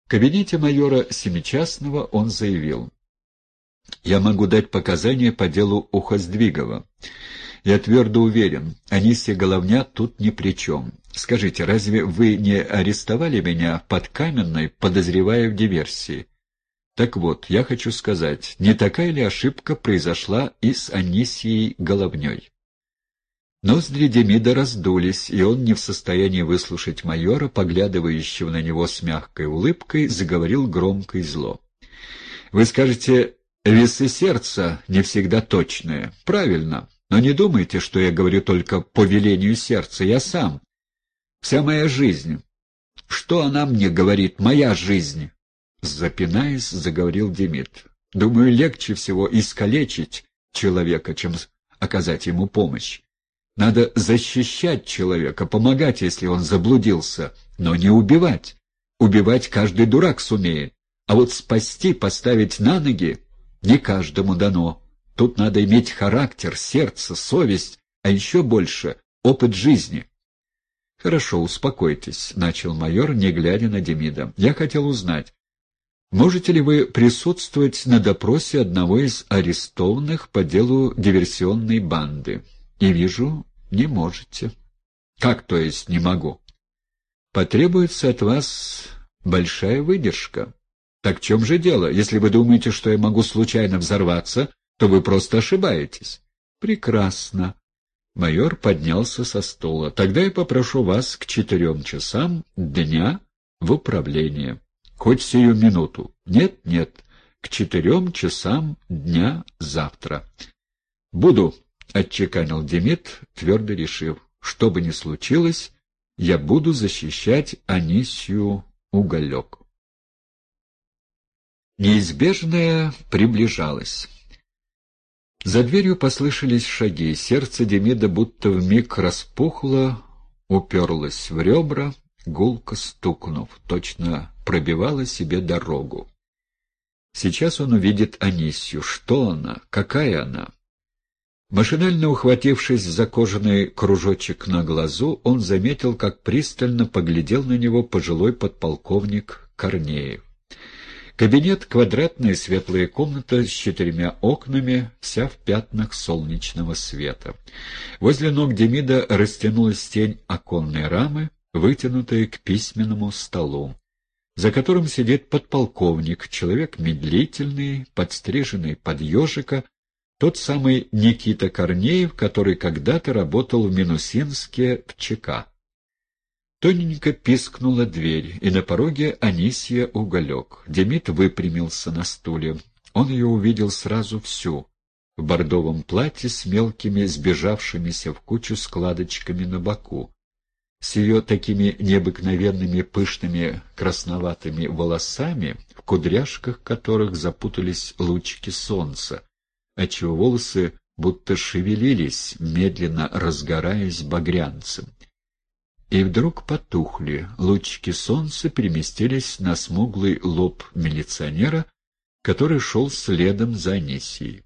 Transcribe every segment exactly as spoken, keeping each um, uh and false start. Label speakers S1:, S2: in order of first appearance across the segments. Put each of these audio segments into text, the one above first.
S1: В кабинете майора Семичастного он заявил: «Я могу дать показания по делу Ухоздвигова. Я твердо уверен, Анисья Головня тут ни при чем. Скажите, разве вы не арестовали меня под Каменной, подозревая в диверсии? Так вот, я хочу сказать, не такая ли ошибка произошла и с Анисьей Головней?» Ноздри Демида раздулись, и он, не в состоянии выслушать майора, поглядывающего на него с мягкой улыбкой, заговорил громко и зло. «Вы скажете, весы сердца не всегда точные. Правильно, но не думайте, что я говорю только по велению сердца. Я сам. Вся моя жизнь. Что она мне говорит? Моя жизнь!» Запинаясь, заговорил Демид. «Думаю, легче всего искалечить человека, чем оказать ему помощь. Надо защищать человека, помогать, если он заблудился, но не убивать. Убивать каждый дурак сумеет, а вот спасти, поставить на ноги не каждому дано. Тут надо иметь характер, сердце, совесть, а еще больше — опыт жизни». «Хорошо, успокойтесь», — начал майор, не глядя на Демида. «Я хотел узнать, можете ли вы присутствовать на допросе одного из арестованных по делу диверсионной банды? И вижу, не можете». «Как, то есть, не могу?» «Потребуется от вас большая выдержка». «Так в чем же дело? Если вы думаете, что я могу случайно взорваться, то вы просто ошибаетесь». «Прекрасно». Майор поднялся со стула. «Тогда я попрошу вас к четырем часам дня в управление. Хоть сию минуту». «Нет, нет, к четырем часам дня завтра». «Буду», — отчеканил Демид, твердо решив, что бы ни случилось, я буду защищать Анисью Уголек. Неизбежное приближалось. За дверью послышались шаги, сердце Демида будто вмиг распухло, уперлось в ребра, гулко стукнув, точно пробивало себе дорогу. Сейчас он увидит Анисью. Что она? Какая она? Машинально ухватившись за кожаный кружочек на глазу, он заметил, как пристально поглядел на него пожилой подполковник Корнеев. Кабинет — квадратная светлая комната с четырьмя окнами, вся в пятнах солнечного света. Возле ног Демида растянулась тень оконной рамы, вытянутая к письменному столу, за которым сидит подполковник, человек медлительный, подстриженный под ежика, тот самый Никита Корнеев, который когда-то работал в Минусинске в ЧК. Тоненько пискнула дверь, и на пороге Анисья Уголек. Демид выпрямился на стуле. Он ее увидел сразу всю, в бордовом платье с мелкими сбежавшимися в кучу складочками на боку, с ее такими необыкновенными пышными красноватыми волосами, в кудряшках которых запутались лучики солнца, отчего волосы будто шевелились, медленно разгораясь багрянцем. И вдруг потухли, лучики солнца переместились на смуглый лоб милиционера, который шел следом за Анисьей.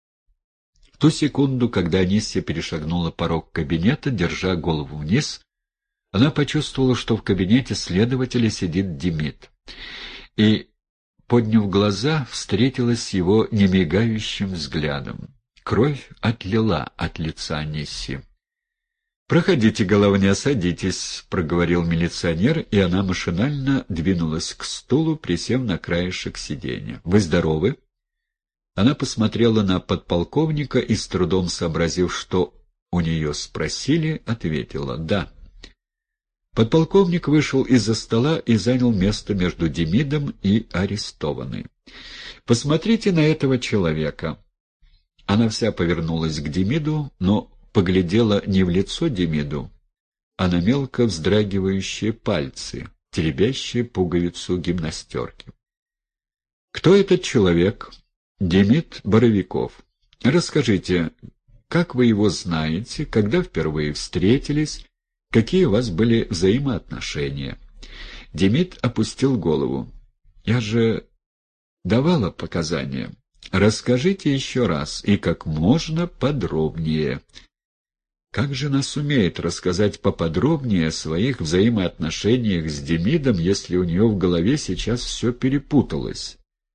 S1: В ту секунду, когда Анисья перешагнула порог кабинета, держа голову вниз, она почувствовала, что в кабинете следователя сидит Демид, и, подняв глаза, встретилась с его немигающим взглядом. Кровь отлила от лица Анисьи. «Проходите, Головня, садитесь», — проговорил милиционер, и она машинально двинулась к стулу, присев на краешек сиденья. «Вы здоровы?» Она посмотрела на подполковника и, с трудом сообразив, что у нее спросили, ответила «да». Подполковник вышел из-за стола и занял место между Демидом и арестованной. «Посмотрите на этого человека». Она вся повернулась к Демиду, но поглядела не в лицо Демиду, а на мелко вздрагивающие пальцы, теребящие пуговицу гимнастерки. «Кто этот человек?» «Демид Боровиков. Расскажите, как вы его знаете, когда впервые встретились, какие у вас были взаимоотношения?» Демид опустил голову. «Я же давала показания. Расскажите еще раз и как можно подробнее». Как же она сумеет рассказать поподробнее о своих взаимоотношениях с Демидом, если у нее в голове сейчас все перепуталось?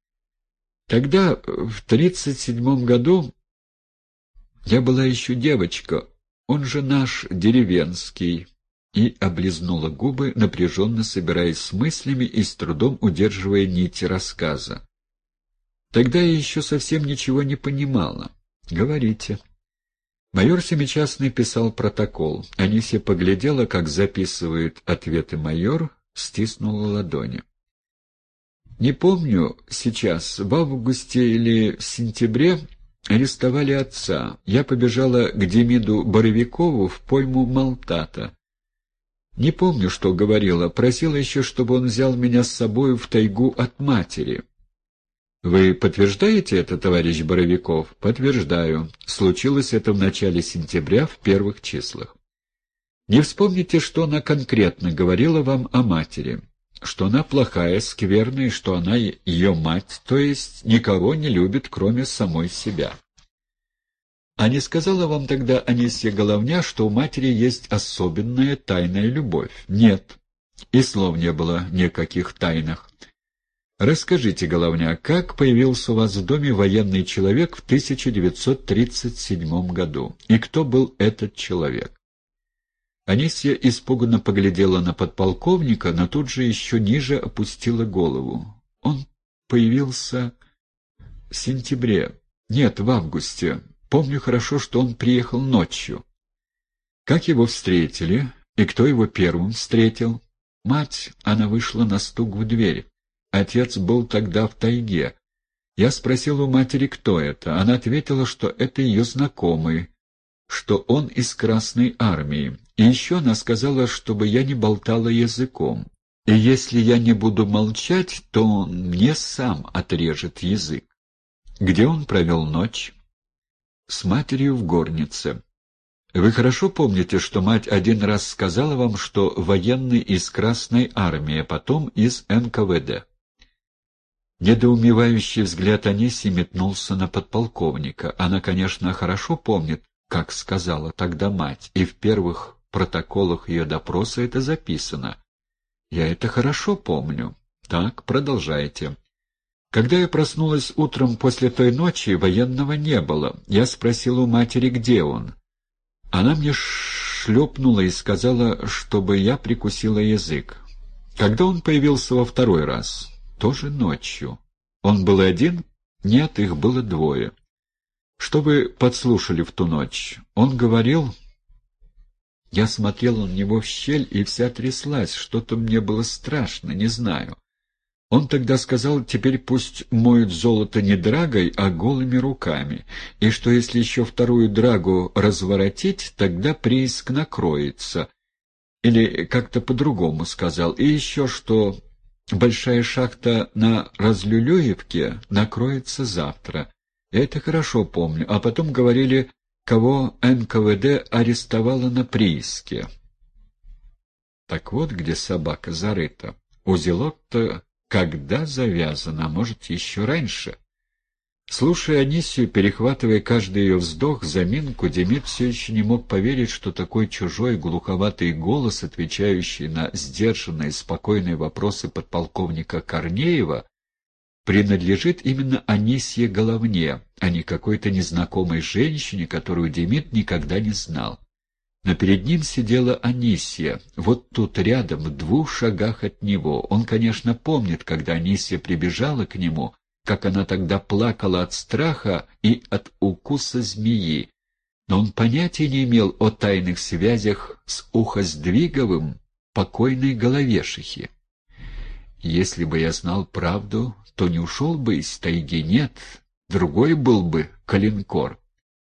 S1: Тогда, в тридцать седьмом году, я была еще девочка, он же наш деревенский, и облизнула губы, напряженно собираясь с мыслями и с трудом удерживая нити рассказа. Тогда я еще совсем ничего не понимала. Говорите. Майор Семичастный писал протокол. Анисья поглядела, как записывает ответы майор, стиснула ладони. Не помню сейчас, в августе или в сентябре арестовали отца. Я побежала к Демиду Боровикову в пойму Малтата. Не помню, что говорила. Просила еще, чтобы он взял меня с собой в тайгу от матери. Вы подтверждаете это, товарищ Боровиков? Подтверждаю. Случилось это в начале сентября, в первых числах. Не вспомните, что она конкретно говорила вам о матери? Что она плохая, скверная, что она ее мать, то есть никого не любит, кроме самой себя. А не сказала вам тогда Анисья Головня, что у матери есть особенная тайная любовь? Нет. И слов не было ни о каких тайнах. Расскажите, Головня, как появился у вас в доме военный человек в тысяча девятьсот тридцать седьмом году? И кто был этот человек? Анисья испуганно поглядела на подполковника, но тут же еще ниже опустила голову. Он появился в сентябре. Нет, в августе. Помню хорошо, что он приехал ночью. Как его встретили? И кто его первым встретил? Мать, она вышла на стук в дверь. Отец был тогда в тайге. Я спросил у матери, кто это. Она ответила, что это ее знакомый, что он из Красной Армии. И еще она сказала, чтобы я не болтала языком. И если я не буду молчать, то он мне сам отрежет язык. Где он провел ночь? С матерью в горнице. Вы хорошо помните, что мать один раз сказала вам, что военный из Красной Армии, а потом из эн ка вэ дэ? Недоумевающий взгляд Анисьи метнулся на подполковника. Она, конечно, хорошо помнит, как сказала тогда мать, и в первых протоколах ее допроса это записано. Я это хорошо помню. Так, продолжайте. Когда я проснулась утром после той ночи, военного не было. Я спросила у матери, где он. Она мне шлепнула и сказала, чтобы я прикусила язык. Когда он появился во второй раз? Тоже ночью. Он был один? Нет, их было двое. Что вы подслушали в ту ночь? Он говорил... Я смотрела на него в щель и вся тряслась. Что-то мне было страшно, не знаю. Он тогда сказал, теперь пусть моют золото не драгой, а голыми руками, и что если еще вторую драгу разворотить, тогда прииск накроется. Или как-то по-другому сказал. И еще что большая шахта на Разлюлюевке накроется завтра. Я это хорошо помню. А потом говорили, кого эн ка вэ дэ арестовала на прииске. Так вот где собака зарыта. Узелок-то... Когда завязано, а может, еще раньше? Слушая Анисью, перехватывая каждый ее вздох, заминку, Демид все еще не мог поверить, что такой чужой глуховатый голос, отвечающий на сдержанные, спокойные вопросы подполковника Корнеева, принадлежит именно Анисье Головне, а не какой-то незнакомой женщине, которую Демид никогда не знал. Но перед ним сидела Анисья, вот тут рядом, в двух шагах от него. Он, конечно, помнит, когда Анисья прибежала к нему, как она тогда плакала от страха и от укуса змеи. Но он понятия не имел о тайных связях с Ухоздвиговым, покойной Головешихи. Если бы я знал правду, то не ушел бы из тайги, нет, другой был бы Калинкор.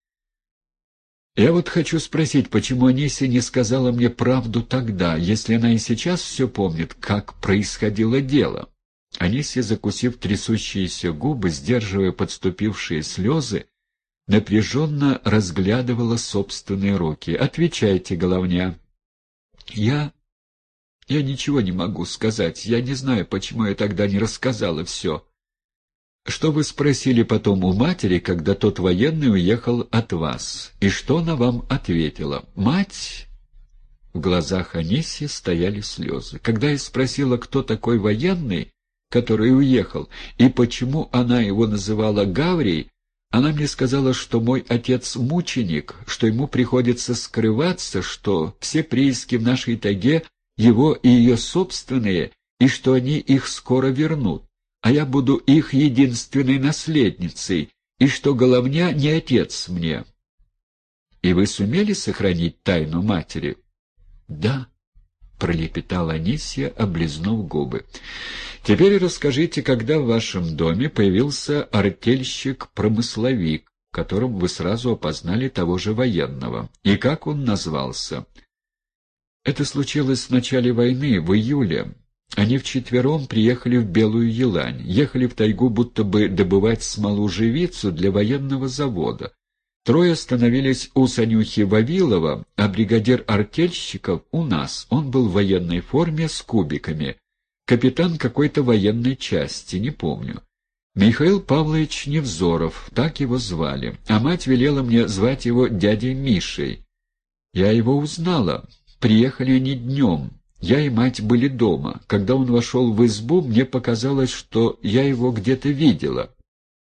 S1: Я вот хочу спросить, почему Анисья не сказала мне правду тогда, если она и сейчас все помнит, как происходило дело? Анисья, закусив трясущиеся губы, сдерживая подступившие слезы, напряженно разглядывала собственные руки. «Отвечайте, Головня». «Я... я ничего не могу сказать. Я не знаю, почему я тогда не рассказала все». Что вы спросили потом у матери, когда тот военный уехал от вас? И что она вам ответила? Мать...» В глазах Анисьи стояли слезы. Когда я спросила, кто такой военный, который уехал, и почему она его называла Гаврией, она мне сказала, что мой отец мученик, что ему приходится скрываться, что все прииски в нашей тайге его и ее собственные, и что они их скоро вернут, а я буду их единственной наследницей, и что Головня не отец мне. И вы сумели сохранить тайну матери? — Да, — пролепетала Анисья, облизнув губы. — Теперь расскажите, когда в вашем доме появился артельщик-промысловик, которым вы сразу опознали того же военного, и как он назвался? — Это случилось в начале войны, в июле. Они вчетвером приехали в Белую Елань, ехали в тайгу будто бы добывать смолу-живицу для военного завода. Трое остановились у Санюхи Вавилова, а бригадир артельщиков у нас. Он был в военной форме с кубиками. Капитан какой-то военной части, не помню. Михаил Павлович Невзоров, так его звали, а мать велела мне звать его дядей Мишей. Я его узнала. Приехали они днем. Я и мать были дома. Когда он вошел в избу, мне показалось, что я его где-то видела.